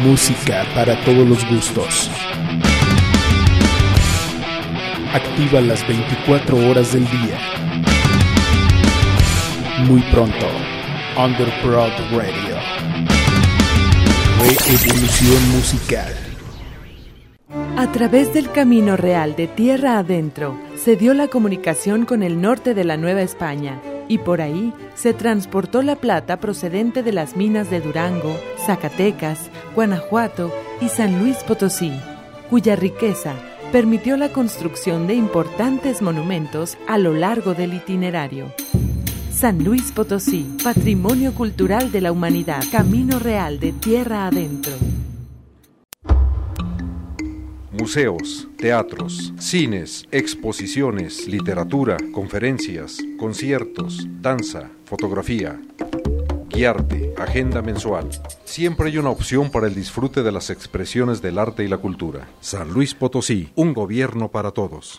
Música para todos los gustos. Activa las 24 horas del día. Muy pronto, Underprod Radio. Reevolución musical. A través del camino real de tierra adentro, se dio la comunicación con el norte de la Nueva España, y por ahí se transportó la plata procedente de las minas de Durango, Zacatecas, Guanajuato y San Luis Potosí, cuya riqueza permitió la construcción de importantes monumentos a lo largo del itinerario. San Luis Potosí, Patrimonio Cultural de la Humanidad, Camino Real de Tierra Adentro. Museos, teatros, cines, exposiciones, literatura, conferencias, conciertos, danza, fotografía. Guiarte, agenda mensual. Siempre hay una opción para el disfrute de las expresiones del arte y la cultura. San Luis Potosí, un gobierno para todos.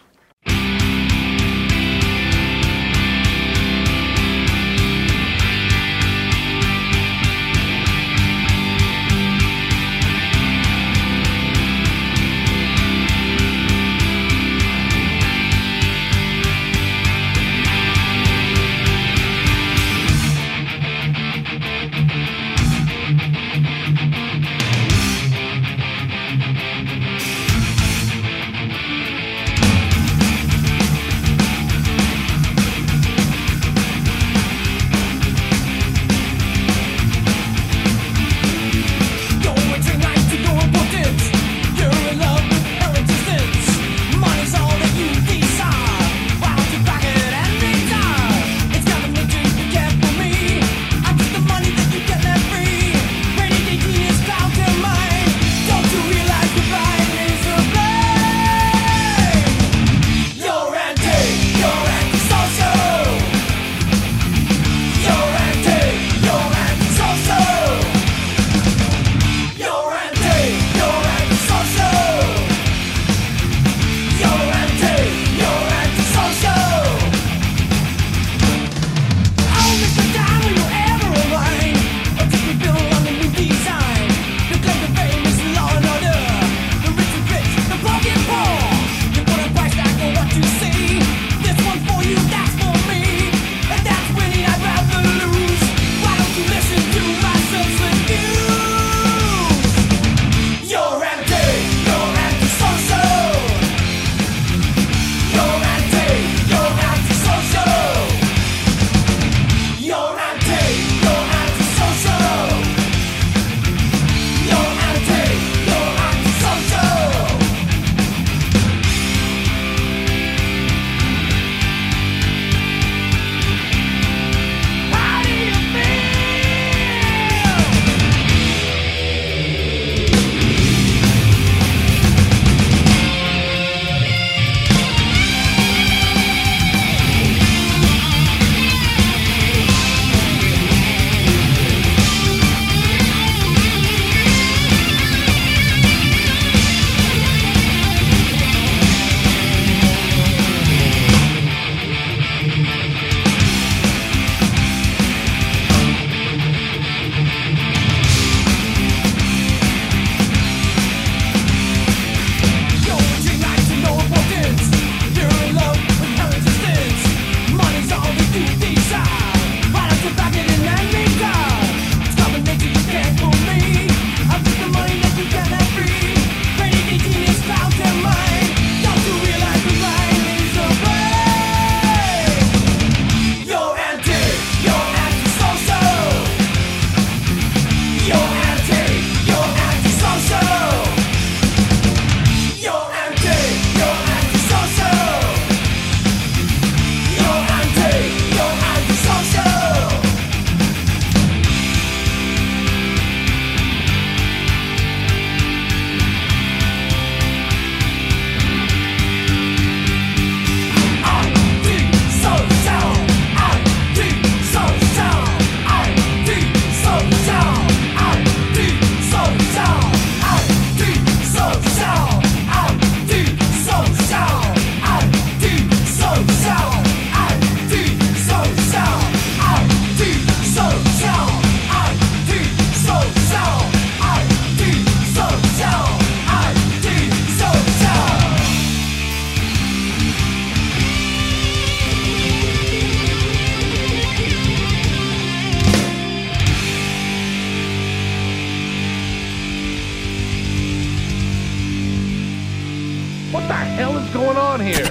What the hell is going on here?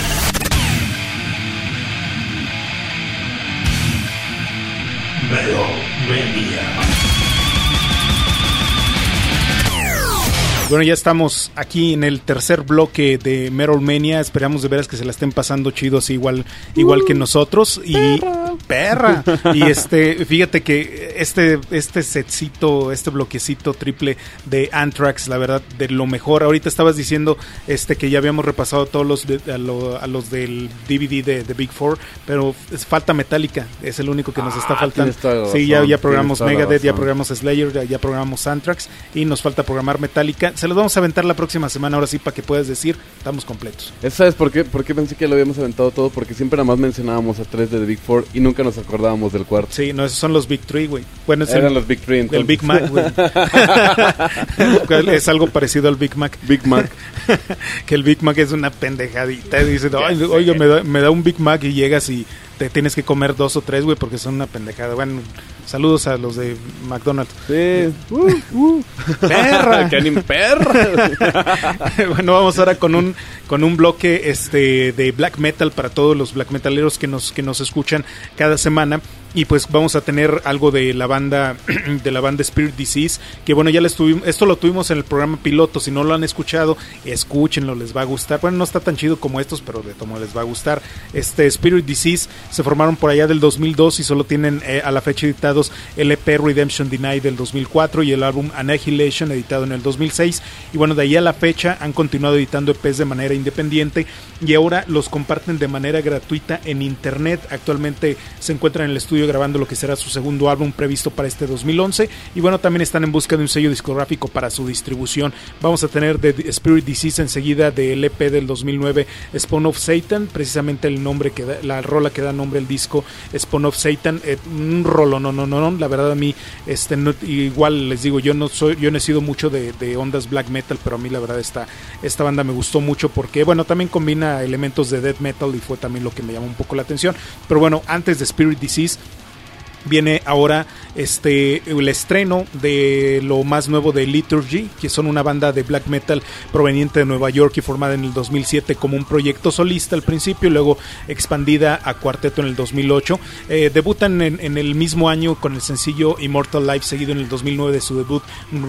Metal Mania. Bueno, ya estamos aquí en el tercer bloque de Metal Mania. Esperamos de veras que se la estén pasando chido así igual que nosotros. Y perra. Y fíjate que este setcito, este bloquecito triple de Anthrax, la verdad, de lo mejor. Ahorita estabas diciendo que ya habíamos repasado todos los a los del DVD de The Big Four, pero falta Metallica, es el único que nos está faltando. Sí, ya programamos Megadeth, ya programamos Slayer, ya programamos Anthrax y nos falta programar Metallica. Se los vamos a aventar la próxima semana, ahora sí, para que puedas decir, estamos completos. ¿Sabes por qué? Porque pensé que lo habíamos aventado todo, porque siempre nada más mencionábamos a 3 de The Big Four y nunca nos acordábamos del cuarto. Sí, no, esos son los Big Three, güey. Bueno, eran los Big Three, entonces. El Big Mac, güey. Es algo parecido al Big Mac. Big Mac. Que el Big Mac es una pendejadita. Dice, oiga, me da un Big Mac y llegas y te tienes que comer 2 o 3, güey, porque son una pendejada. Bueno, saludos a los de McDonald's. Sí. ¡Perra! ¡Qué anime perra! Bueno, vamos ahora con un bloque de black metal para todos los black metaleros que nos escuchan cada semana. Y pues vamos a tener algo de la banda Spirit Disease, que bueno, esto lo tuvimos en el programa piloto. Si no lo han escuchado, escúchenlo, les va a gustar. Bueno, no está tan chido como estos, pero de tomo les va a gustar. Spirit Disease se formaron por allá del 2002 y solo tienen a la fecha editados el EP Redemption Denied del 2004 y el álbum Annihilation editado en el 2006. Y bueno, de ahí a la fecha han continuado editando EPs de manera independiente y ahora los comparten de manera gratuita en internet. Actualmente se encuentran en el estudio grabando lo que será su segundo álbum previsto para este 2011 y bueno, también están en busca de un sello discográfico para su distribución. Vamos a tener de Spirit Disease enseguida del EP del 2009 Spawn of Satan, precisamente el nombre que da, la rola que da nombre al disco, Spawn of Satan, un rolo, no, la verdad a mí igual les digo, yo no he sido mucho de ondas black metal, pero a mí la verdad esta banda me gustó mucho porque bueno, también combina elementos de death metal y fue también lo que me llamó un poco la atención. Pero bueno, antes de Spirit Disease viene ahora el estreno de lo más nuevo de Liturgy, que son una banda de black metal proveniente de Nueva York y formada en el 2007 como un proyecto solista al principio y luego expandida a cuarteto en el 2008. Debutan en el mismo año con el sencillo Immortal Life, seguido en el 2009 de su debut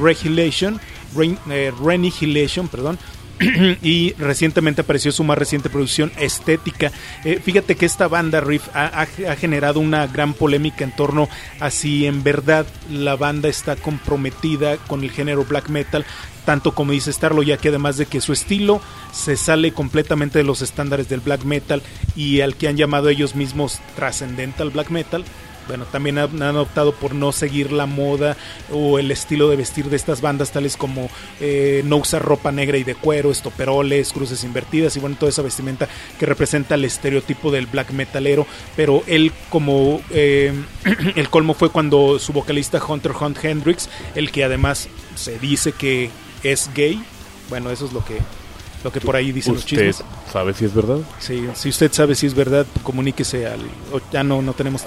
Renihilation, y recientemente apareció su más reciente producción, Estética. Fíjate que esta banda Riff ha generado una gran polémica en torno a si en verdad la banda está comprometida con el género black metal, tanto como dice estarlo, ya que además de que su estilo se sale completamente de los estándares del black metal y al que han llamado ellos mismos Transcendental Black Metal, bueno, también han optado por no seguir la moda o el estilo de vestir de estas bandas, tales como no usar ropa negra y de cuero, estoperoles, cruces invertidas y bueno, toda esa vestimenta que representa el estereotipo del black metalero. Pero él como el colmo fue cuando su vocalista Hunter Hunt Hendrix, el que además se dice que es gay, bueno, eso es lo que por ahí dicen los chismes. ¿Usted sabe si es verdad? Sí, si usted sabe si es verdad, comuníquese al... Ya no tenemos...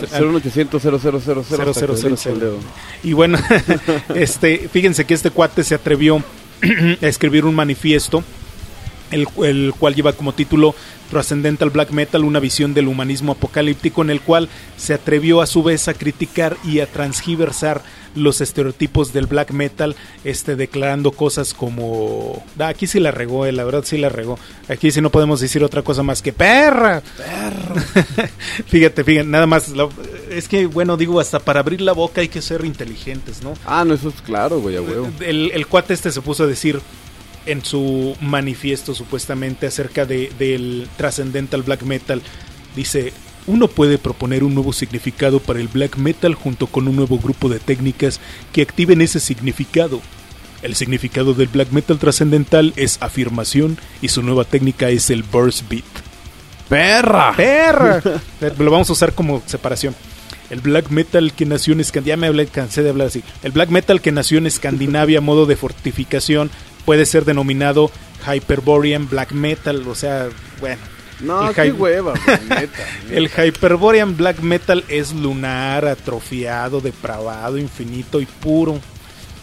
01800 Y bueno, fíjense que este cuate se atrevió a escribir un manifiesto, el cual lleva como título Transcendental Black Metal, una visión del humanismo apocalíptico, en el cual se atrevió a su vez a criticar y a transgiversar los estereotipos del black metal, declarando cosas como... aquí sí la regó, la verdad sí la regó. Aquí sí no podemos decir otra cosa más que ¡perra! Fíjate, nada más, es que, bueno, digo, hasta para abrir la boca hay que ser inteligentes, ¿no? No, eso es claro, güey, a huevo. El cuate se puso a decir en su manifiesto supuestamente acerca del Transcendental Black Metal, dice: uno puede proponer un nuevo significado para el black metal junto con un nuevo grupo de técnicas que activen ese significado. El significado del black metal trascendental es afirmación y su nueva técnica es el burst beat. ¡Perra! Lo vamos a usar como separación. El black metal que nació en Escandinavia, cansé de hablar así. El black metal que nació en Escandinavia a modo de fortificación puede ser denominado Hyperborean Black Metal, o sea, bueno. No, qué hueva, neta. El Hyperborean Black Metal es lunar, atrofiado, depravado, infinito y puro.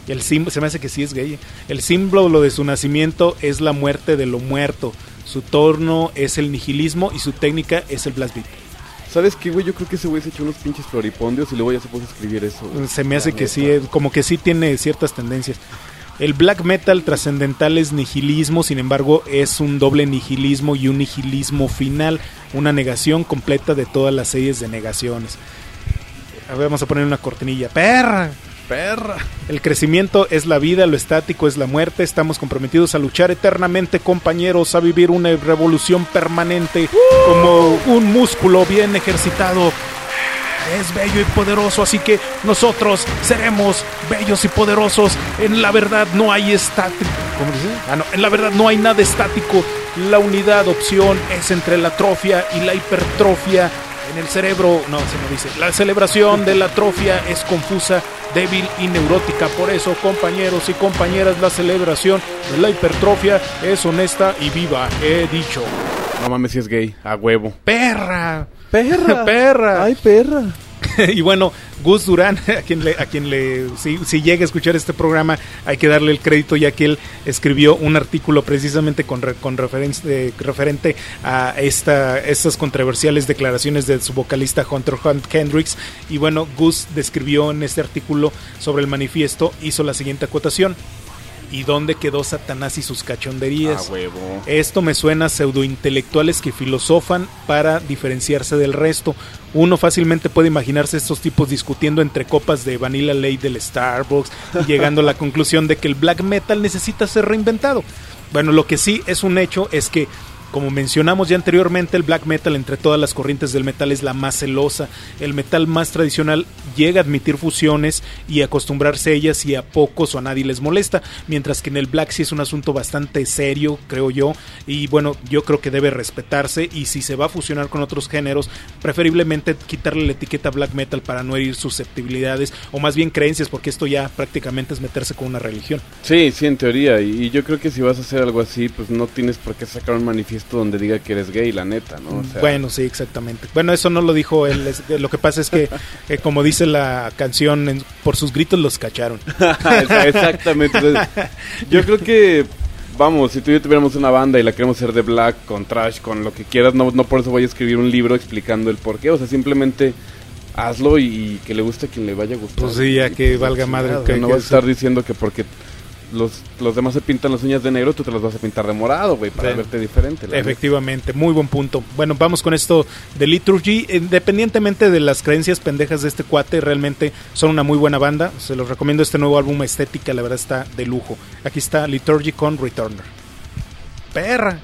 Se me hace que sí es gay. El símbolo de su nacimiento es la muerte de lo muerto. Su torno es el nihilismo y su técnica es el blast beat. ¿Sabes qué, güey? Yo creo que ese güey se echó unos pinches floripondios y luego ya se puso a escribir eso, güey. Se me hace que sí, como que sí tiene ciertas tendencias. El black metal trascendental es nihilismo, sin embargo es un doble nihilismo y un nihilismo final, una negación completa de todas las series de negaciones. A ver, vamos a poner una cortinilla. ¡Perra! El crecimiento es la vida, lo estático es la muerte. Estamos comprometidos a luchar eternamente, compañeros, a vivir una revolución permanente como un músculo bien ejercitado. Es bello y poderoso, así que nosotros seremos bellos y poderosos. En la verdad no hay estático. ¿Cómo dice? En la verdad no hay nada estático. La unidad opción es entre la atrofia y la hipertrofia. En el cerebro, no, se me dice. La celebración de la atrofia es confusa, débil y neurótica. Por eso, compañeros y compañeras, la celebración de la hipertrofia es honesta y viva. He dicho. No mames, si es gay, a huevo. ¡Perra! ¡Perra! ¡Ay, perra! Y bueno, Gus Durán, si llega a escuchar este programa, hay que darle el crédito, ya que él escribió un artículo precisamente con referente a estas controversiales declaraciones de su vocalista Hunter Hendrix. Y bueno, Gus describió en este artículo sobre el manifiesto, hizo la siguiente acotación: ¿y dónde quedó Satanás y sus cachonderías? Huevo. Esto me suena a pseudointelectuales que filosofan para diferenciarse del resto. Uno fácilmente puede imaginarse estos tipos discutiendo entre copas de Vanilla Latte del Starbucks y llegando a la conclusión de que el black metal necesita ser reinventado. Bueno, lo que sí es un hecho es que, como mencionamos ya anteriormente, el black metal entre todas las corrientes del metal es la más celosa. El metal más tradicional llega a admitir fusiones y acostumbrarse a ellas, y a pocos o a nadie les molesta, mientras que en el black sí es un asunto bastante serio, creo yo, y bueno, yo creo que debe respetarse, y si se va a fusionar con otros géneros, preferiblemente quitarle la etiqueta black metal para no herir susceptibilidades, o más bien creencias, porque esto ya prácticamente es meterse con una religión. Sí, en teoría, y yo creo que si vas a hacer algo así, pues no tienes por qué sacar un manifiesto donde diga que eres gay, la neta, ¿no? O sea... Bueno, sí, exactamente. Bueno, eso no lo dijo él. Lo que pasa es que, como dice la canción, por sus gritos los cacharon. Exactamente. Entonces, yo creo que, vamos, si tú y yo tuviéramos una banda y la queremos hacer de black, con trash, con lo que quieras, no por eso voy a escribir un libro explicando el porqué. O sea, simplemente hazlo y que le guste a quien le vaya a gustar. Pues sí, ya que valga madre. Que no vas a estar diciendo que porque los demás se pintan las uñas de negro, tú te las vas a pintar de morado, güey, para verte diferente. Efectivamente, muy buen punto. Bueno, vamos con esto de Liturgy. Independientemente de las creencias pendejas de este cuate, realmente son una muy buena banda. Se los recomiendo este nuevo álbum Estética, la verdad está de lujo. Aquí está Liturgy con Returner. ¡Perra!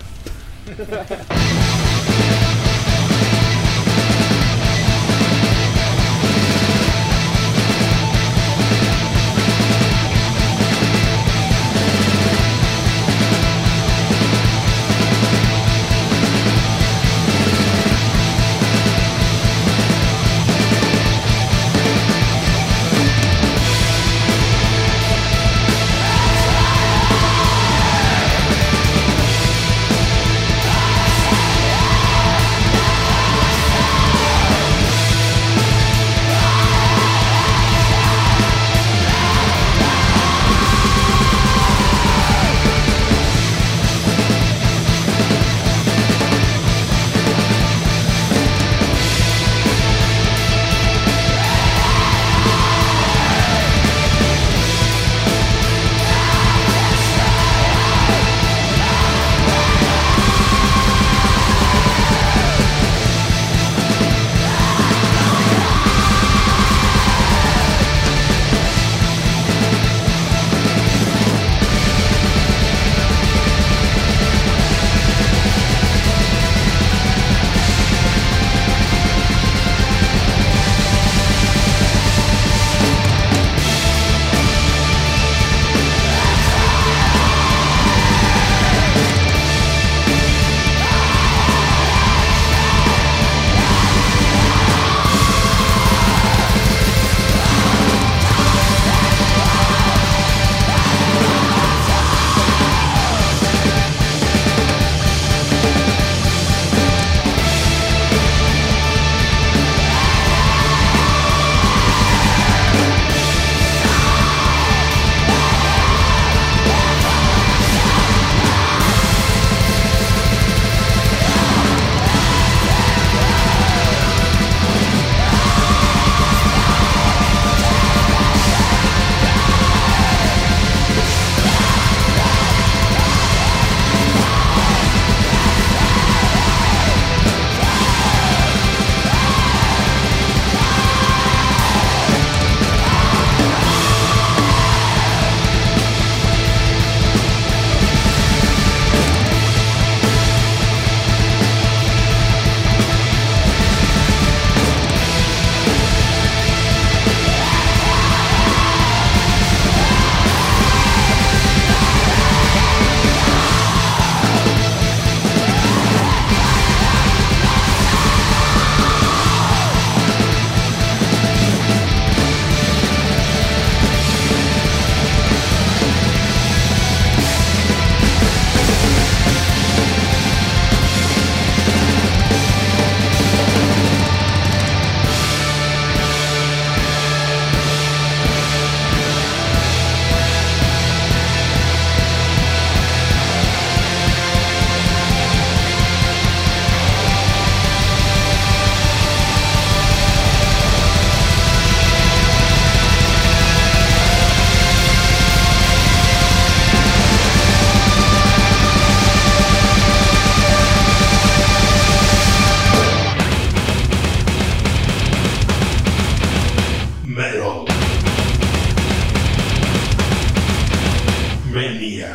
Mania.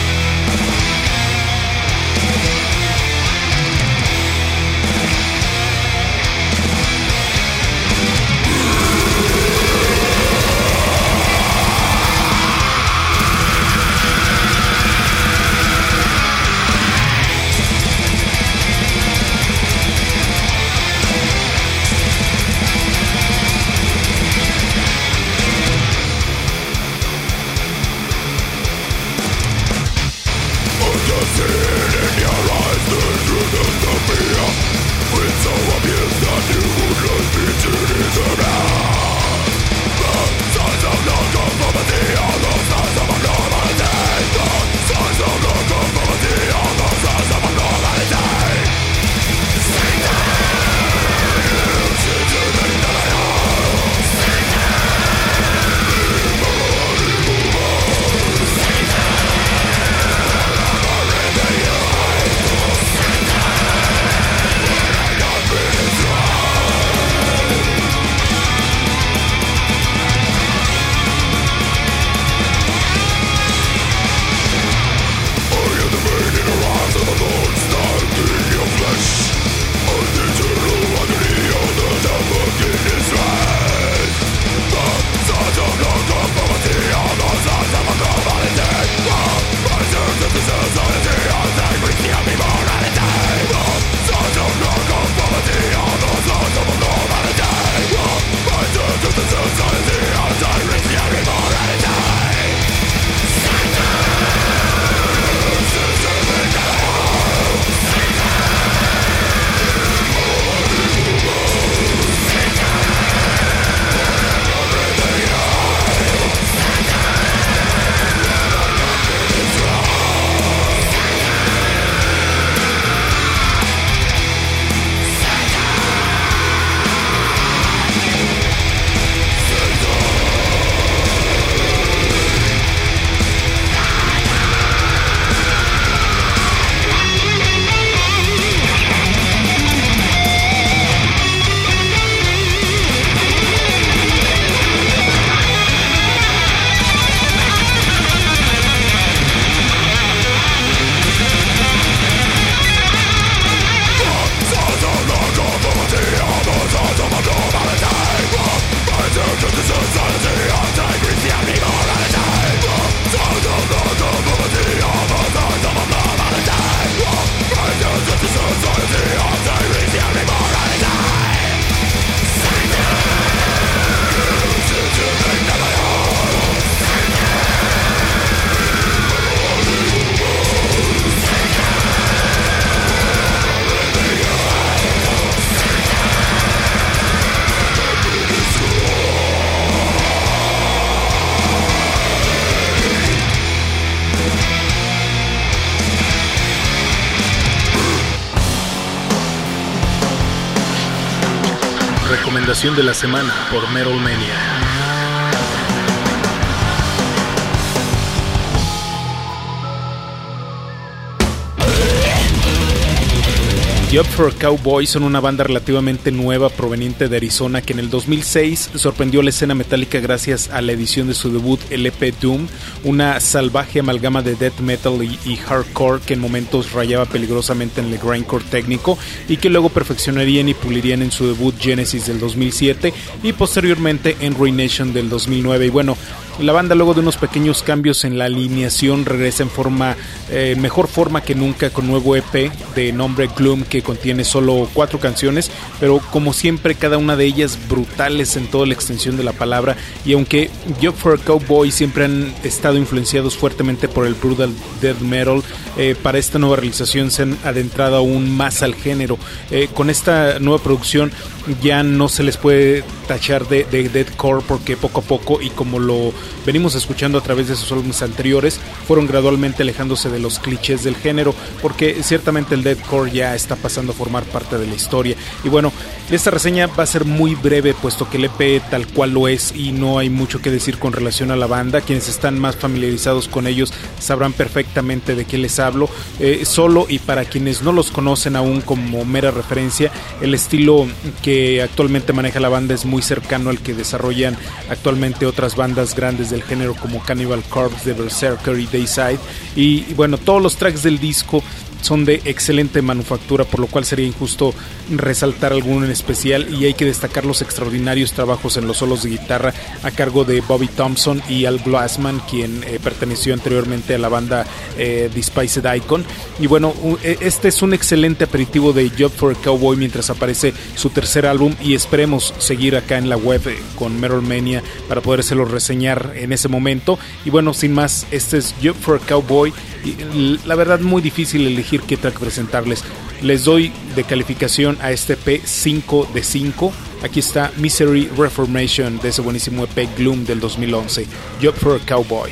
Recomendación de la semana por Metal Mania. Job for a Cowboy son una banda relativamente nueva proveniente de Arizona que en el 2006 sorprendió la escena metálica gracias a la edición de su debut, el EP Doom, una salvaje amalgama de death metal y hardcore que en momentos rayaba peligrosamente en el grindcore técnico y que luego perfeccionarían y pulirían en su debut Genesis del 2007 y posteriormente en Ruination del 2009. Y bueno, la banda luego de unos pequeños cambios en la alineación regresa en mejor forma que nunca con nuevo EP de nombre Gloom que contiene solo 4 canciones, pero como siempre cada una de ellas brutales en toda la extensión de la palabra. Y aunque Job for a Cowboy siempre han estado influenciados fuertemente por el brutal death metal, para esta nueva realización se han adentrado aún más al género. Con esta nueva producción ya no se les puede tachar de deathcore porque poco a poco, y como lo venimos escuchando a través de sus álbumes anteriores, fueron gradualmente alejándose de los clichés del género, porque ciertamente el deathcore ya está pasando a formar parte de la historia. Y bueno, esta reseña va a ser muy breve puesto que el EP tal cual lo es y no hay mucho que decir con relación a la banda. Quienes están más familiarizados con ellos sabrán perfectamente de qué les hablo. Solo, y para quienes no los conocen aún como mera referencia, el estilo que que actualmente maneja la banda es muy cercano al que desarrollan actualmente otras bandas grandes del género como Cannibal Corpse, The Berserker y Dayside. Y bueno, todos los tracks del disco son de excelente manufactura, por lo cual sería injusto resaltar alguno en especial, y hay que destacar los extraordinarios trabajos en los solos de guitarra a cargo de Bobby Thompson y Al Glassman, quien perteneció anteriormente a la banda Despised Icon. Y bueno, este es un excelente aperitivo de Job for a Cowboy mientras aparece su tercer álbum, y esperemos seguir acá en la web con Metal Mania para podérselo reseñar en ese momento. Y bueno, sin más, este es Job for a Cowboy. Y la verdad, muy difícil elegir qué track presentarles. Les doy de calificación a este EP 5 de 5. Aquí está Misery Reformation de ese buenísimo EP Gloom del 2011. Job for a Cowboy.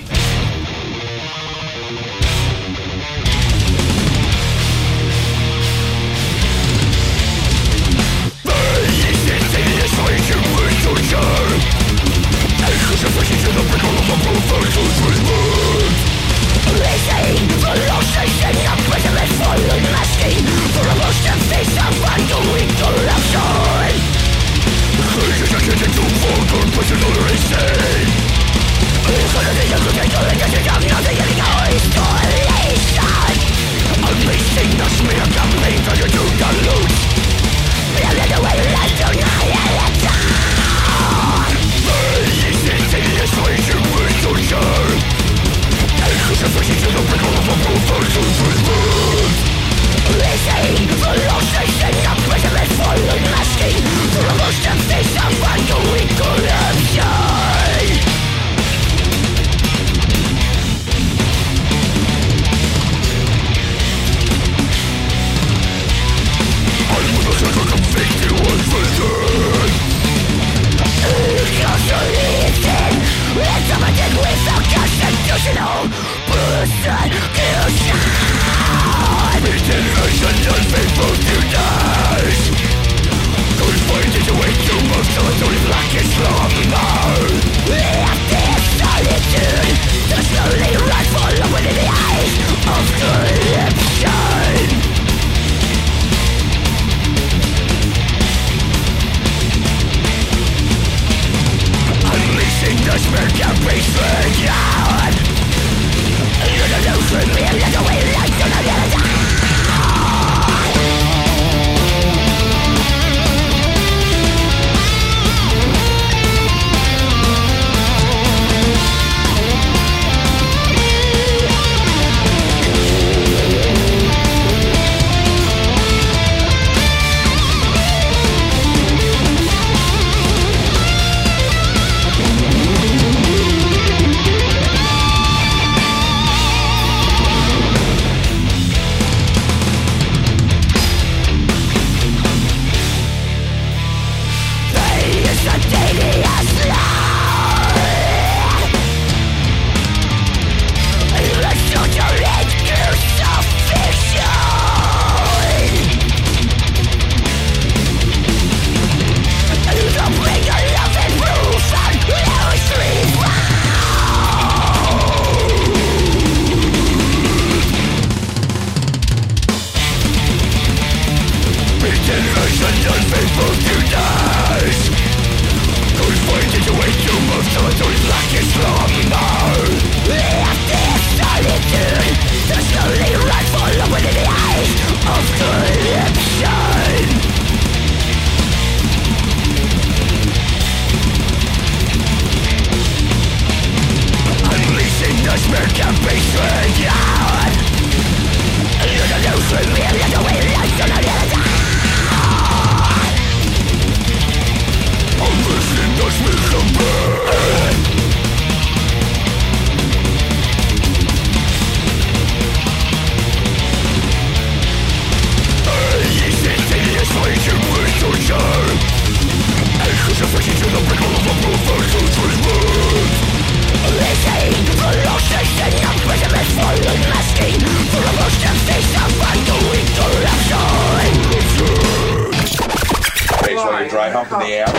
dry hump in the air.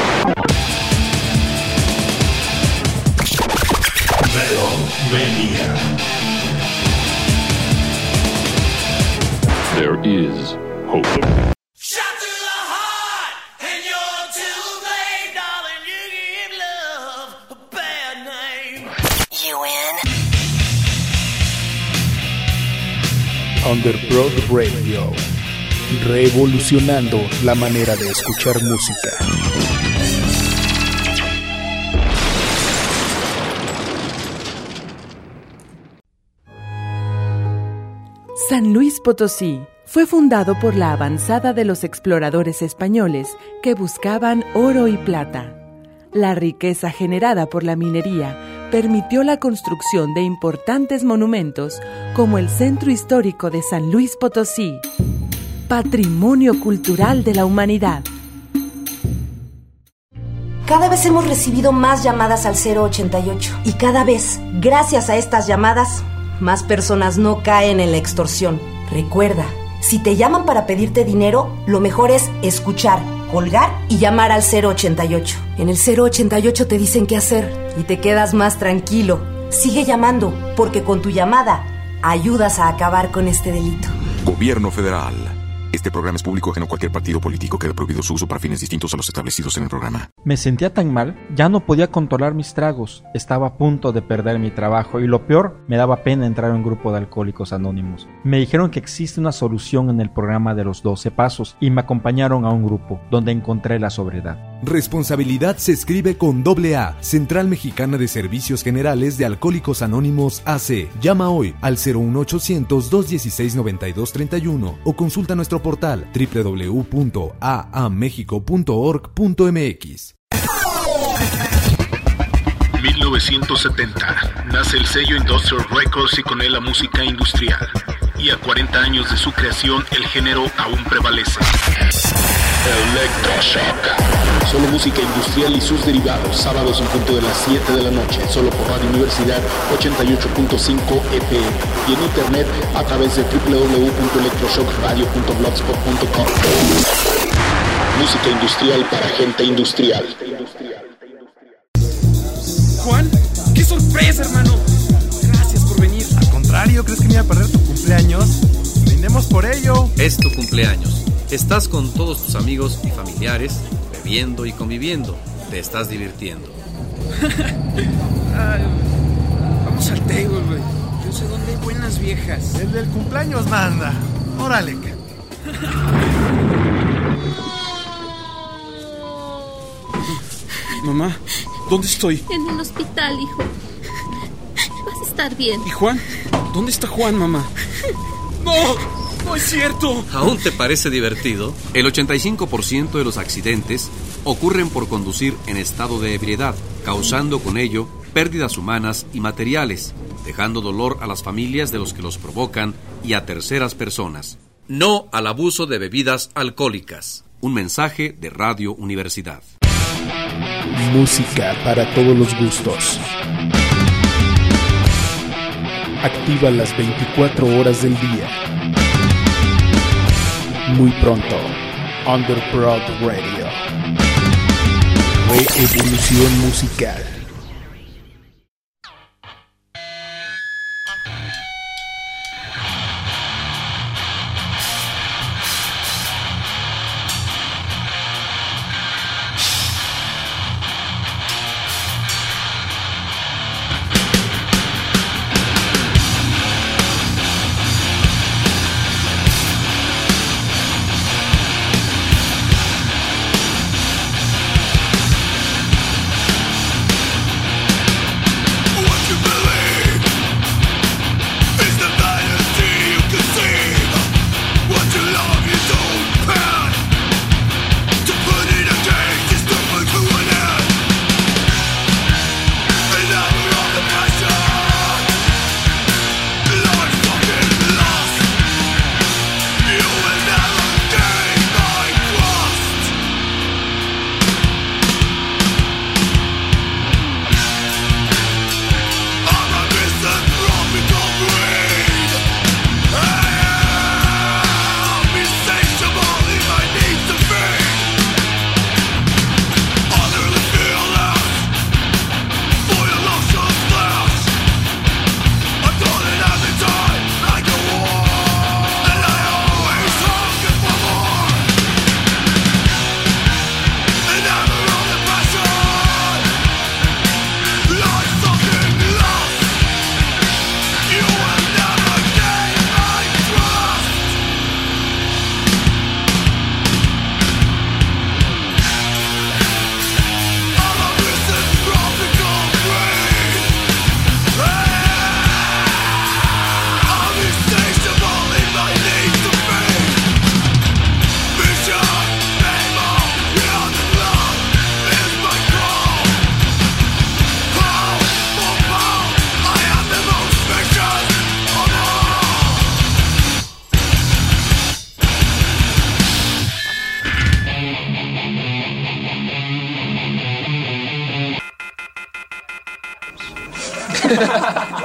Metal Mania. There is hope. Shot through the heart, and you're Underprod Radio, revolucionando la manera de escuchar música. San Luis Potosí fue fundado por la avanzada de los exploradores españoles que buscaban oro y plata. La riqueza generada por la minería permitió la construcción de importantes monumentos como el Centro Histórico de San Luis Potosí, Patrimonio Cultural de la Humanidad. Cada vez hemos recibido más llamadas al 088 y cada vez, gracias a estas llamadas, más personas no caen en la extorsión. Recuerda, si te llaman para pedirte dinero, lo mejor es escuchar, colgar y llamar al 088. En el 088 te dicen qué hacer y te quedas más tranquilo. Sigue llamando, porque con tu llamada ayudas a acabar con este delito. Gobierno Federal. Este programa es público ajeno a cualquier partido político. Queda prohibido su uso para fines distintos a los establecidos en el programa. Me sentía tan mal, ya no podía controlar mis tragos. Estaba a punto de perder mi trabajo y lo peor, me daba pena entrar a un grupo de alcohólicos anónimos. Me dijeron que existe una solución en el programa de los 12 pasos y me acompañaron a un grupo donde encontré la sobriedad. Responsabilidad se escribe con AA. Central Mexicana de Servicios Generales de Alcohólicos Anónimos AC. Llama hoy al 01800-216-9231 o consulta nuestro portal www.aamexico.org.mx. 1970. Nace el sello Industrial Records y con él la música industrial. Y a 40 años de su creación, el género aún prevalece. Electroshock. Solo música industrial y sus derivados. Sábados en punto de las 7 de la noche. Solo por Radio Universidad 88.5 FM. Y en internet a través de www.electroshockradio.blogspot.com. Música industrial para gente industrial. Juan, ¡qué sorpresa, hermano! Gracias por venir. Al contrario, ¿crees que me iba a perder tu cumpleaños? Brindemos por ello. Es tu cumpleaños. Estás con todos tus amigos y familiares, bebiendo y conviviendo. Te estás divirtiendo. Vamos al table, güey. Yo sé dónde hay buenas viejas. El del cumpleaños manda. Órale. Mamá, ¿dónde estoy? En el hospital, hijo. Vas a estar bien. ¿Y Juan? ¿Dónde está Juan, mamá? ¡No! ¡No es cierto! ¿Aún te parece divertido? El 85% de los accidentes ocurren por conducir en estado de ebriedad, causando con ello pérdidas humanas y materiales, dejando dolor a las familias de los que los provocan y a terceras personas. No al abuso de bebidas alcohólicas. Un mensaje de Radio Universidad. Música para todos los gustos. Activa las 24 horas del día. Muy pronto, Underprod Radio. Reevolución musical.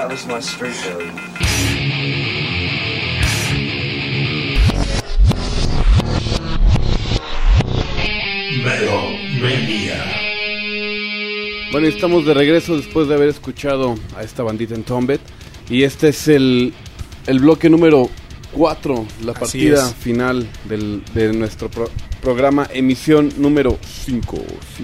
That was my street code. Bueno, estamos de regreso después de haber escuchado a esta bandita Entombed. Y este es el bloque número 4, la partida final de nuestro programa, emisión número 5.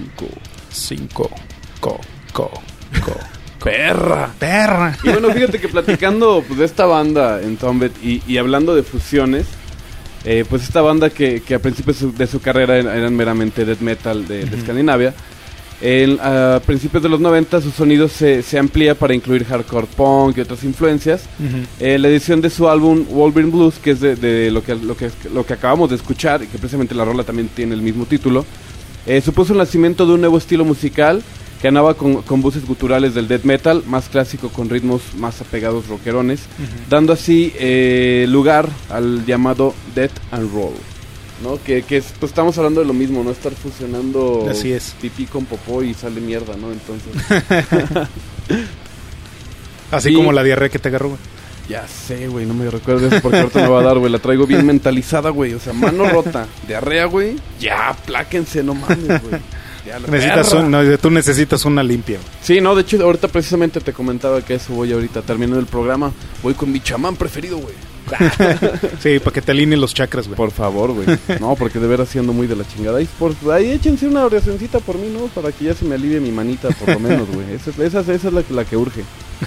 Perra. Y bueno, fíjate que platicando pues, de esta banda Entombed y hablando de fusiones, pues esta banda que a principios de su carrera eran meramente death metal de Escandinavia, a principios de los 90 su sonido se amplía para incluir hardcore punk y otras influencias. La edición de su álbum Wolverine Blues, que es de lo que acabamos de escuchar, y que precisamente la rola también tiene el mismo título, supuso el nacimiento de un nuevo estilo musical que andaba con voces guturales del death metal, más clásico con ritmos más apegados rockerones, dando así lugar al llamado death and roll, ¿no? Que pues estamos hablando de lo mismo, ¿no? Estar fusionando pipí con popó y sale mierda, ¿no? Entonces así como la diarrea que te agarró, güey. Ya sé, güey, no me recuerdes porque ahorita me va a dar, güey. La traigo bien mentalizada, güey. O sea, mano rota, diarrea, güey. Ya, apláquense, no mames, güey. Tú necesitas una limpia. Sí, no, de hecho, ahorita precisamente te comentaba que eso voy ahorita. Terminando el programa, voy con mi chamán preferido, güey. Sí, para que te alineen los chakras, güey. Por favor, güey. No, porque de veras siendo muy de la chingada. Ahí échense una oracioncita por mí, ¿no? Para que ya se me alivie mi manita, por lo menos, güey. Esa es la que urge.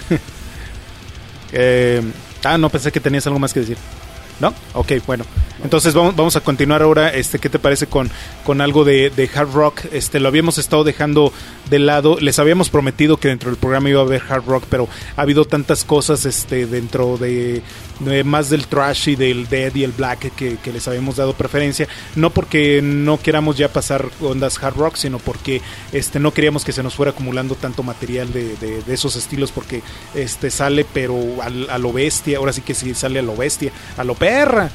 No, pensé que tenías algo más que decir. ¿No? Ok, bueno. Entonces vamos a continuar ahora. ¿Qué te parece con algo de hard rock? Lo habíamos estado dejando de lado. Les habíamos prometido que dentro del programa iba a haber hard rock, pero ha habido tantas cosas dentro de más del thrash y del death y el black que les habíamos dado preferencia. No porque no queramos ya pasar ondas hard rock, sino porque no queríamos que se nos fuera acumulando tanto material de esos estilos, porque sale pero a lo bestia. Ahora sí que sí sale a lo bestia, a lo perra.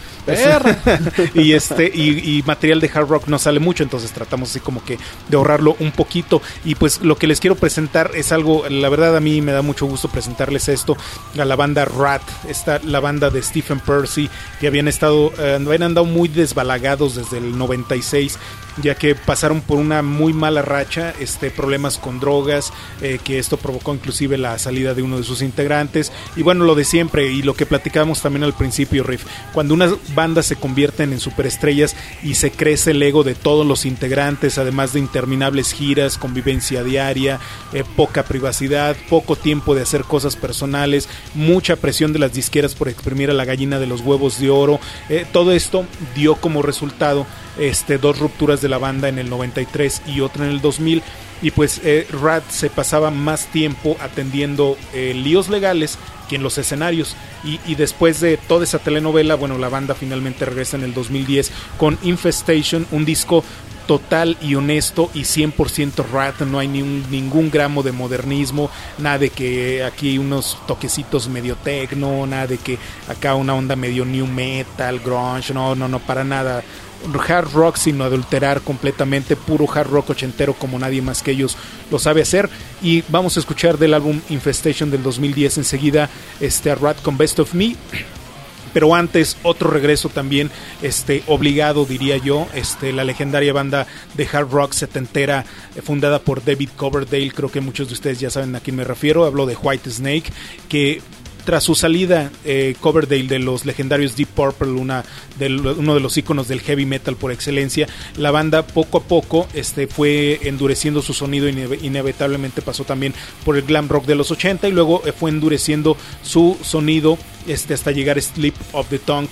y material de hard rock no sale mucho, entonces tratamos así como que de ahorrarlo un poquito. Y pues lo que les quiero presentar es algo, la verdad a mí me da mucho gusto presentarles esto, a la banda Rat, la banda de Stephen Percy, que habían andado muy desbalagados desde el 96, ya que pasaron por una muy mala racha, problemas con drogas, que esto provocó inclusive la salida de uno de sus integrantes, y bueno, lo de siempre, y lo que platicábamos también al principio, Riff, cuando unas bandas se convierten en superestrellas y se crece el ego de todos los integrantes, además de interminables giras, convivencia diaria, poca privacidad, poco tiempo de hacer cosas personales, mucha presión de las disqueras por exprimir a la gallina de los huevos de oro, todo esto dio como resultado 2 rupturas de la banda en el 93 y otra en el 2000, y pues Rat se pasaba más tiempo atendiendo líos legales que en los escenarios, y después de toda esa telenovela, bueno, la banda finalmente regresa en el 2010 con Infestation, un disco total y honesto y 100% Rat. No hay ningún gramo de modernismo, nada de que aquí unos toquecitos medio techno, nada de que acá una onda medio new metal, grunge, no, para nada. Hard rock sin adulterar completamente, puro hard rock ochentero como nadie más que ellos lo sabe hacer. Y vamos a escuchar del álbum Infestation del 2010 enseguida a Rat con Best of Me. Pero antes, otro regreso también obligado, diría yo, la legendaria banda de hard rock setentera, fundada por David Coverdale. Creo que muchos de ustedes ya saben a quién me refiero. Hablo de White Snake, que tras su salida, Coverdale, de los legendarios Deep Purple, uno de los íconos del heavy metal por excelencia, la banda poco a poco fue endureciendo su sonido, inevitablemente pasó también por el glam rock de los 80, y luego fue endureciendo su sonido hasta llegar a Slip of the Tongue,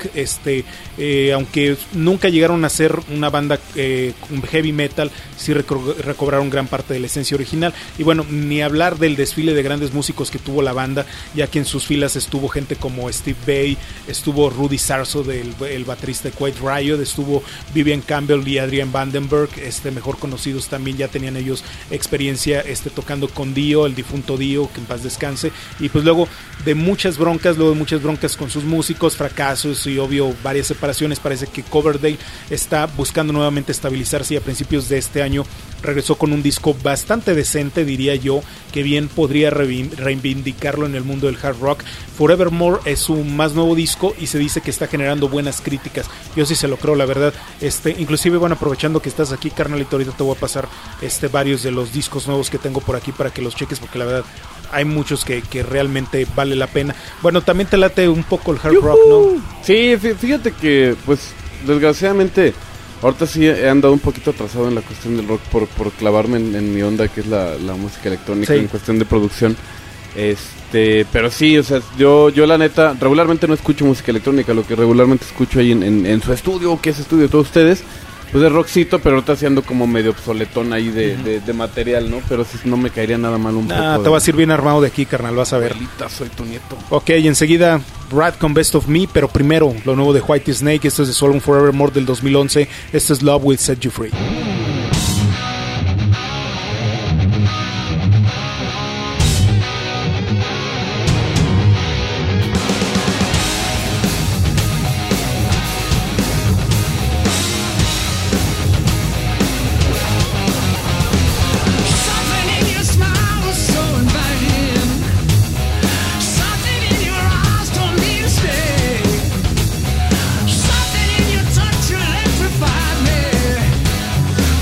aunque nunca llegaron a ser una banda heavy metal, sí recobraron gran parte de la esencia original. Y bueno, ni hablar del desfile de grandes músicos que tuvo la banda, ya que en sus filas estuvo gente como Steve Vai, estuvo Rudy Sarzo, el baterista de Quiet Riot, estuvo Vivian Campbell y Adrian Vandenberg, mejor conocidos también, ya tenían ellos experiencia tocando con Dio, el difunto Dio, que en paz descanse. Y pues luego de muchas broncas, luego de muchas broncas con sus músicos, fracasos y obvio varias separaciones. Parece que Coverdale está buscando nuevamente estabilizarse y a principios de este año regresó con un disco bastante decente, diría yo, que bien podría reivindicarlo en el mundo del hard rock. Forevermore es su más nuevo disco y se dice que está generando buenas críticas. Yo sí se lo creo, la verdad. Inclusive, bueno, aprovechando que estás aquí, carnalito, ahorita te voy a pasar varios de los discos nuevos que tengo por aquí para que los cheques, porque la verdad hay muchos que realmente vale la pena. Bueno, también te late un poco el hard rock, ¿no? Sí, fíjate que, pues, desgraciadamente, ahorita sí he andado un poquito atrasado en la cuestión del rock por clavarme en mi onda, que es la música electrónica, en cuestión de producción. Pero sí, o sea, yo la neta, regularmente no escucho música electrónica. Lo que regularmente escucho ahí en su estudio, que es estudio de todos ustedes, pues de rockcito, pero ahorita haciendo como medio obsoletón ahí de material, ¿no? Pero sí, no me caería nada mal un poco. Te vas a ir bien armado de aquí, carnal, vas a ver. Abuelita, soy tu nieto. Ok, y enseguida Brad con Best of Me, pero primero lo nuevo de Whitesnake. Esto es de Soul Forevermore del 2011. Esto es Love Will Set You Free. Something in your touch electrified me.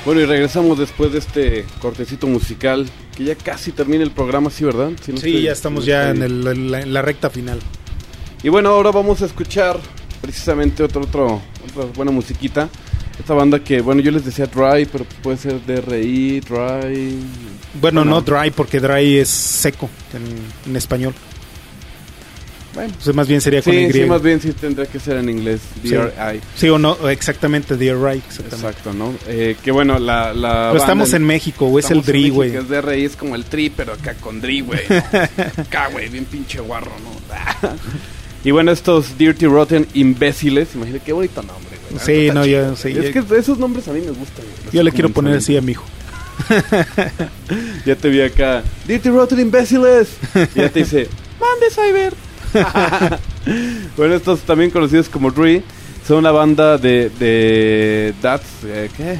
Bueno, y regresamos después de este cortecito musical, que ya casi termina el programa, ¿sí, verdad? Sí, ya estamos ya en la recta final. Y bueno, ahora vamos a escuchar precisamente otra buena musiquita. Esta banda que, bueno, yo les decía Dry, pero puede ser DRI, Dry... Bueno, no Dry, porque Dry es seco en español. Bueno, pues más bien sería con Y. Sí, más bien sí tendría que ser en inglés, DRI. Sí, o no, exactamente, DRI, exactamente. Exacto, ¿no? Que bueno, la pero estamos en México, güey, es el DRI, güey. El DRI es como el tri, pero acá con DRI, güey. ¿No? Acá, güey, bien pinche guarro, ¿no? Y bueno, estos Dirty Rotten Imbéciles, imagínate qué bonito nombre, güey. Sí, no, ya, sí. Es que esos nombres a mí me gustan, güey. Yo le quiero poner así a mi hijo. Ya te vi acá, Dirty Rotten Imbéciles. Y ya te dice, mande Cyber. Bueno, estos también conocidos como Dre son una banda de ¿qué?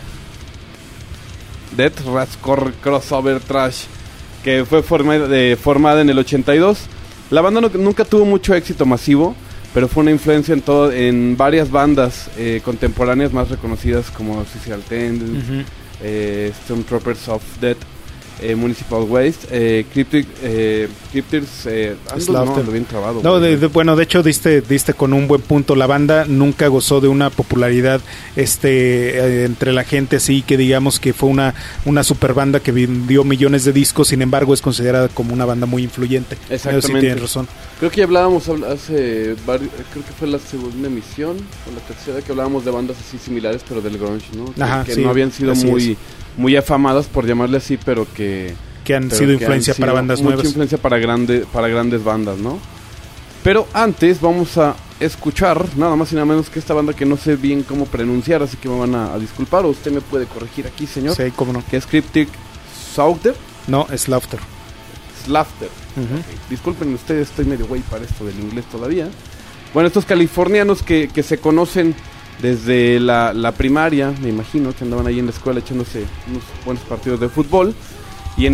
Death Rascore Crossover Trash que fue formada en el 82. La banda nunca tuvo mucho éxito masivo, pero fue una influencia en varias bandas contemporáneas más reconocidas como Suicidal Tendencies, Stormtroopers of Death, Municipal Waste, Cryptids, ando bien trabado. No, bueno, de hecho diste con un buen punto. La banda nunca gozó de una popularidad entre la gente, así que digamos que fue una super banda que vendió millones de discos. Sin embargo, es considerada como una banda muy influyente. Exactamente. Sí, tienes razón. Creo que ya hablábamos hace creo que fue la segunda emisión o la tercera que hablábamos de bandas así similares, pero del grunge, ¿no? Ajá, que sí, no habían sido muy afamadas, por llamarle así, pero que han sido influencia para bandas nuevas. Mucha influencia para grandes bandas, ¿no? Pero antes vamos a escuchar nada más y nada menos que esta banda que no sé bien cómo pronunciar, así que me van a disculpar, o usted me puede corregir aquí, señor. Sí, cómo no. Que es Cryptic Sauter. No, es Slaughter. Slaughter. Okay. Disculpen ustedes, estoy medio güey para esto del inglés todavía. Bueno, estos californianos que se conocen desde la primaria, me imagino, que andaban ahí en la escuela echándose unos buenos partidos de fútbol. Y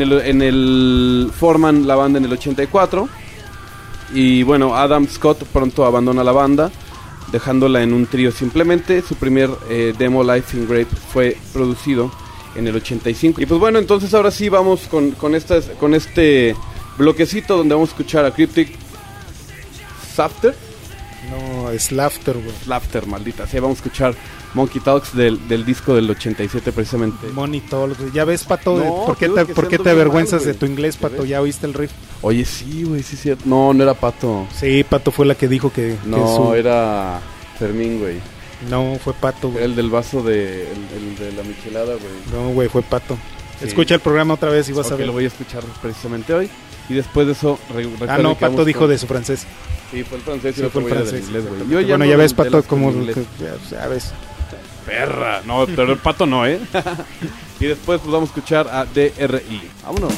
forman la banda en el 84. Y bueno, Adam Scott pronto abandona la banda, dejándola en un trío simplemente. Su primer demo, Life in Grape, fue producido en el 85. Y pues bueno, entonces ahora sí vamos con este bloquecito donde vamos a escuchar a Cryptic Sauter. No, es Slaughter, güey. Slaughter, maldita. Sí, vamos a escuchar Monkey Talks del disco del 87 precisamente. Monkey Talks, güey. Ya ves, Pato, no, ¿por qué te avergüenzas de tu inglés, Pato? ¿Ya oíste el riff? Oye, sí, güey, sí es cierto. No era Pato. Sí, Pato fue la que dijo que... No, era Fermín, güey. No, fue Pato, güey. El del vaso el de la michelada, güey. No, güey, fue Pato. Sí. Escucha el programa otra vez y vas a ver. Lo voy a escuchar precisamente hoy. Y después de eso... no, Pato dijo de su francés. Sí, fue el francés y fue el francés. Inglés, güey. Bueno, ya ves, Pato, como... Ya ves. Perra. No, pero el Pato no, ¿eh? Y después pues vamos a escuchar a DRI. Vámonos.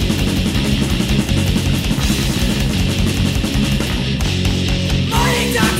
Money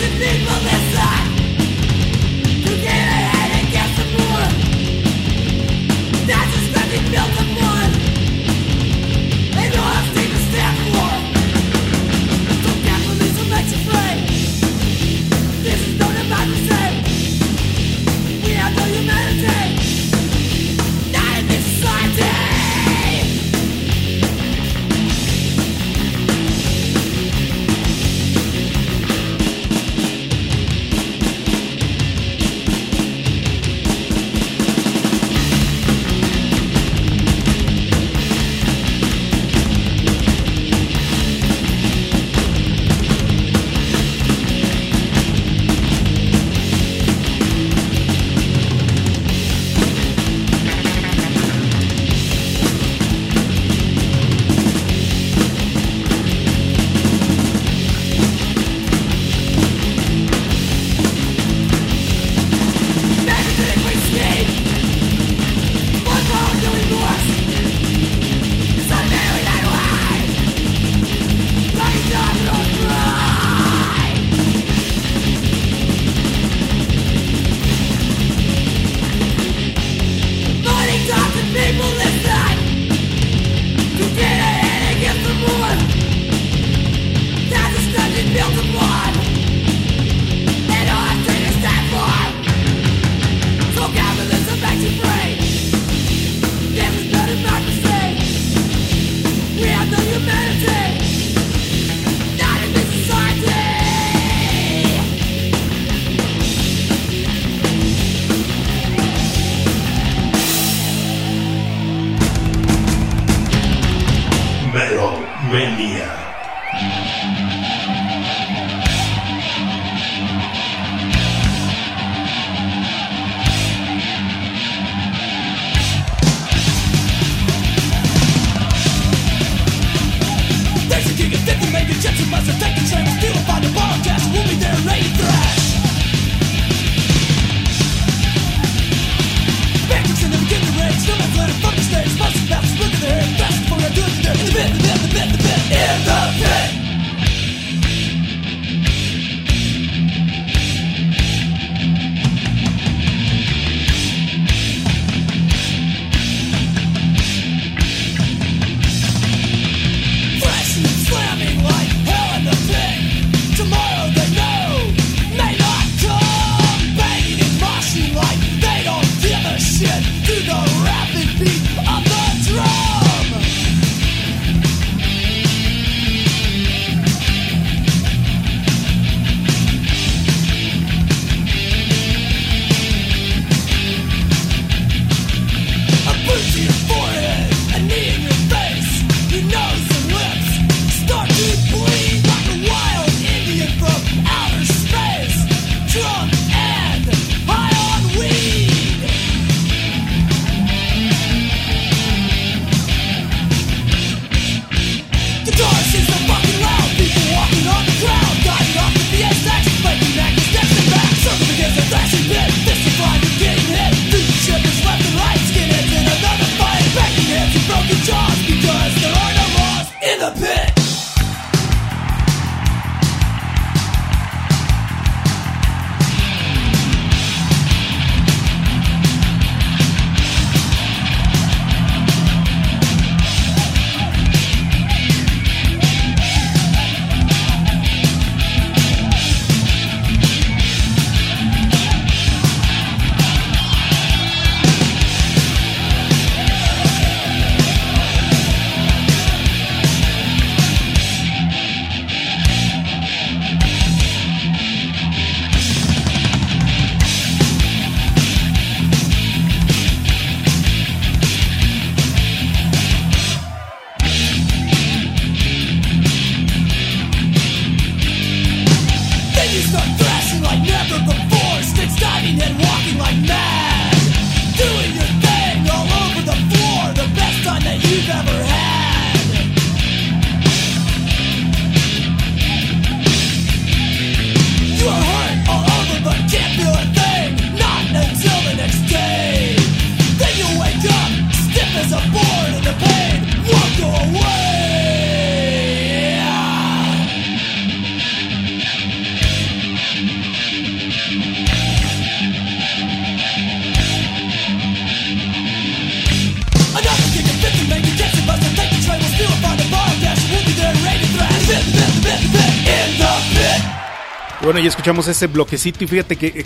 Bueno, ya escuchamos ese bloquecito y fíjate que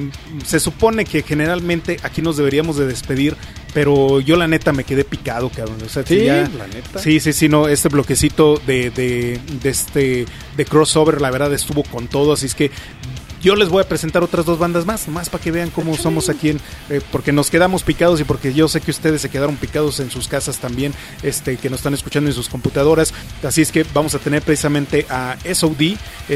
se supone que generalmente aquí nos deberíamos de despedir, pero yo la neta me quedé picado, cabrón. O sea, sí, ya, la neta. Sí, no, este bloquecito de crossover, la verdad estuvo con todo, así es que yo les voy a presentar otras dos bandas más para que vean cómo somos aquí, porque nos quedamos picados y porque yo sé que ustedes se quedaron picados en sus casas también, que nos están escuchando en sus computadoras. Así es que vamos a tener precisamente a SOD,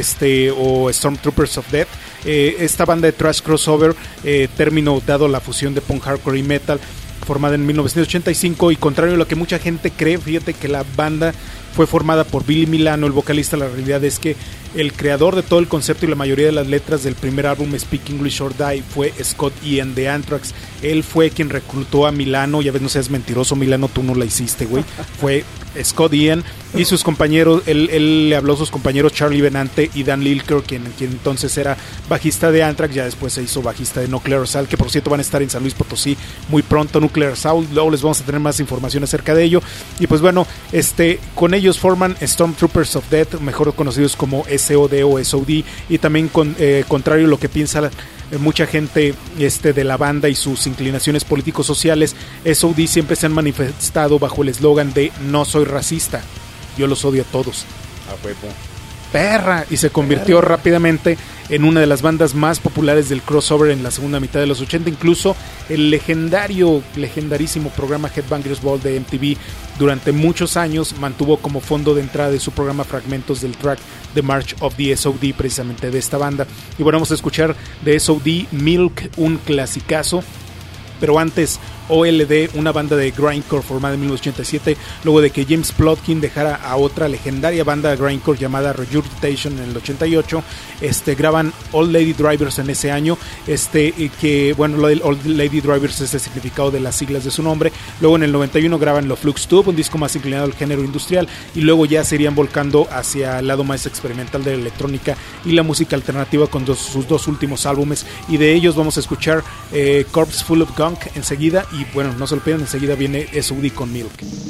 o Stormtroopers of Death, esta banda de thrash crossover, término dado la fusión de punk, hardcore y metal, formada en 1985, y contrario a lo que mucha gente cree, fíjate que la banda fue formada por Billy Milano, el vocalista. La realidad es que el creador de todo el concepto y la mayoría de las letras del primer álbum Speak English or Die fue Scott Ian de Anthrax. Él fue quien reclutó a Milano. Ya ves, no seas mentiroso, Milano, tú no la hiciste, güey. Fue Scott Ian y sus compañeros. Él le habló a sus compañeros Charlie Benante y Dan Lilker, quien entonces era bajista de Anthrax. Ya después se hizo bajista de Nuclear Assault, que por cierto van a estar en San Luis Potosí muy pronto. Nuclear Assault, luego les vamos a tener más información acerca de ello. Y pues bueno, con ellos forman Stormtroopers of Death, mejor conocidos como SOD o SOD, y también contrario a lo que piensa mucha gente de la banda y sus inclinaciones políticos sociales, SOD siempre se han manifestado bajo el eslogan de "no soy racista, yo los odio a todos". A huevo. perra, y se convirtió rápidamente en una de las bandas más populares del crossover en la segunda mitad de los 80. Incluso el legendarísimo programa Headbangers Ball de MTV durante muchos años mantuvo como fondo de entrada de su programa fragmentos del track The March of the SOD, precisamente de esta banda. Y bueno, vamos a escuchar de SOD Milk, un clasicazo. Pero antes, OLD, una banda de grindcore formada en 1987, luego de que James Plotkin dejara a otra legendaria banda de grindcore llamada Regurgitation en el 88, graban Old Lady Drivers en ese año, que bueno, lo de Old Lady Drivers es el significado de las siglas de su nombre. Luego en el 91 graban Lo Flux Tube, un disco más inclinado al género industrial, y luego ya se irían volcando hacia el lado más experimental de la electrónica y la música alternativa con sus dos últimos álbumes, y de ellos vamos a escuchar Corpse Full of Gunk enseguida. Y bueno, no se lo pierdan, enseguida viene SOD con Milk.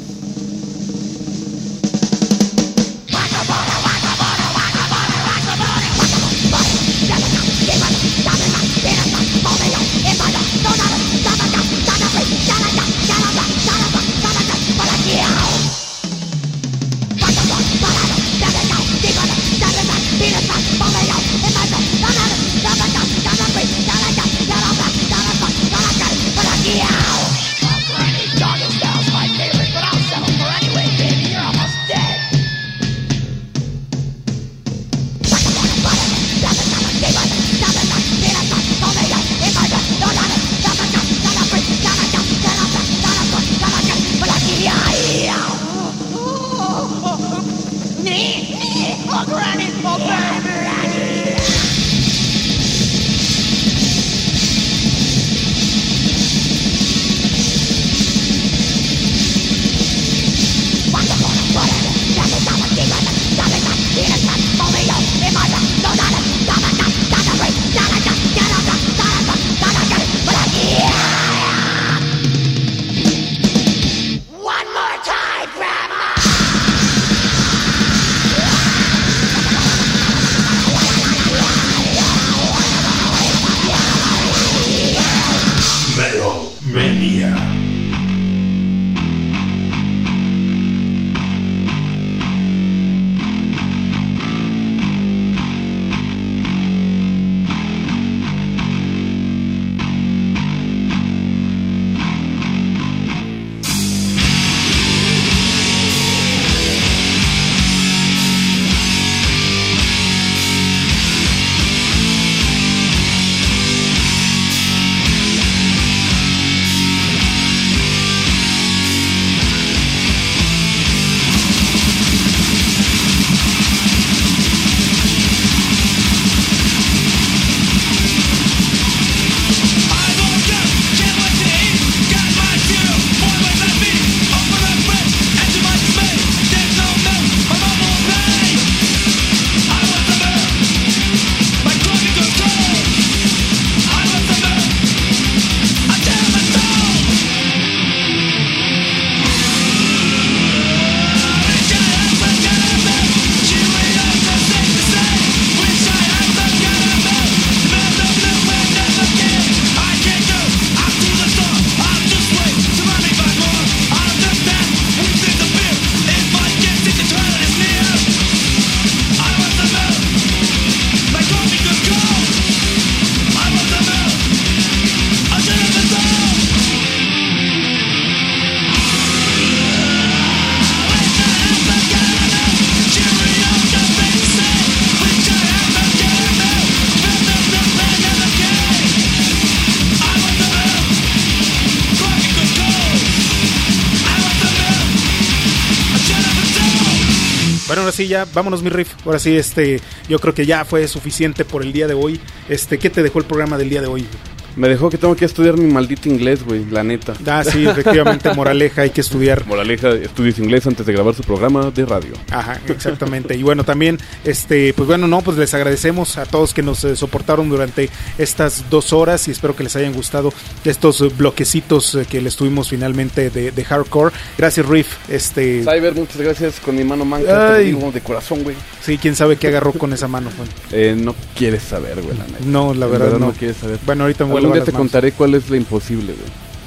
Bueno, ahora sí, ya vámonos, mi Riff. Ahora sí, yo creo que ya fue suficiente por el día de hoy. ¿Qué te dejó el programa del día de hoy? Me dejó que tengo que estudiar mi maldito inglés, güey, la neta. Ah, sí, efectivamente, moraleja, hay que estudiar. Moraleja, estudies inglés antes de grabar su programa de radio. Ajá, exactamente. Y bueno, también, pues bueno, pues les agradecemos a todos que nos soportaron durante estas 2 horas y espero que les hayan gustado estos bloquecitos que les tuvimos finalmente de hardcore. Gracias, Riff. Cyber, muchas gracias con mi mano manca, te lo digo de corazón, güey. Sí, quién sabe qué agarró con esa mano, güey. No quieres saber, güey, la neta. No, la verdad no quieres saber. Bueno, ahorita me algún día te contaré cuál es la imposible, güey.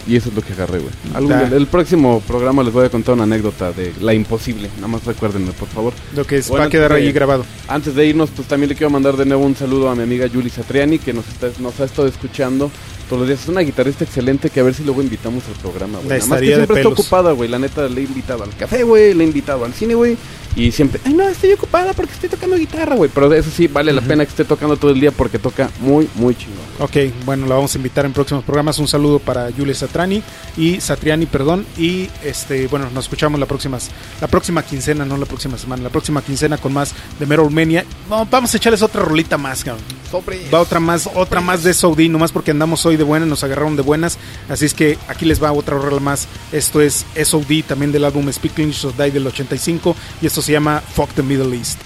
Y eso es lo que agarré, güey. El próximo programa les voy a contar una anécdota de La Imposible. Nada más recuérdenme, por favor. Lo que va a quedar ahí grabado. Antes de irnos, pues también le quiero mandar de nuevo un saludo a mi amiga Yuli Satriani, que nos ha estado escuchando todos los días. Es una guitarrista excelente que a ver si luego invitamos al programa, güey. Nada más que siempre está ocupada, güey. La neta, le he invitado al café, güey. Le he invitado al cine, güey. Y siempre, ay, no, estoy ocupada porque estoy tocando guitarra, güey. Pero eso sí, vale la pena que esté tocando todo el día porque toca muy, muy chingón. Ok, bueno, la vamos a invitar en próximos programas. Un saludo para Julia Satriani. Y bueno, nos escuchamos la próxima quincena, no la próxima semana. La próxima quincena con más de Metal Mania. No, vamos a echarles otra rolita más, cabrón. Va otra más de SOD, nomás porque andamos hoy de buenas, nos agarraron de buenas. Así es que aquí les va otra rola más. Esto es SOD, también del álbum Speak English or Die del 85. Y esto se llama Fuck the Middle East.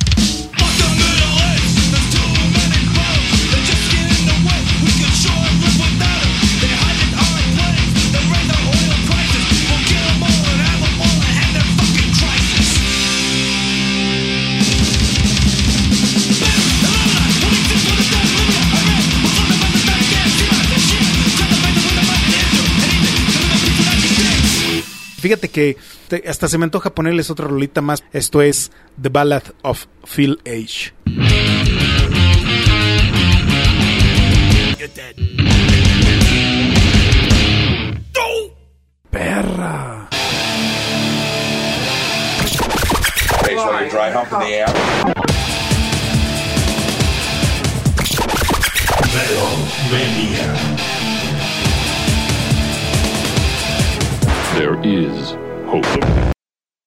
Fíjate que hasta se me antoja ponerles otra rolita más. Esto es The Ballad of Phil H. Perra. There is hope.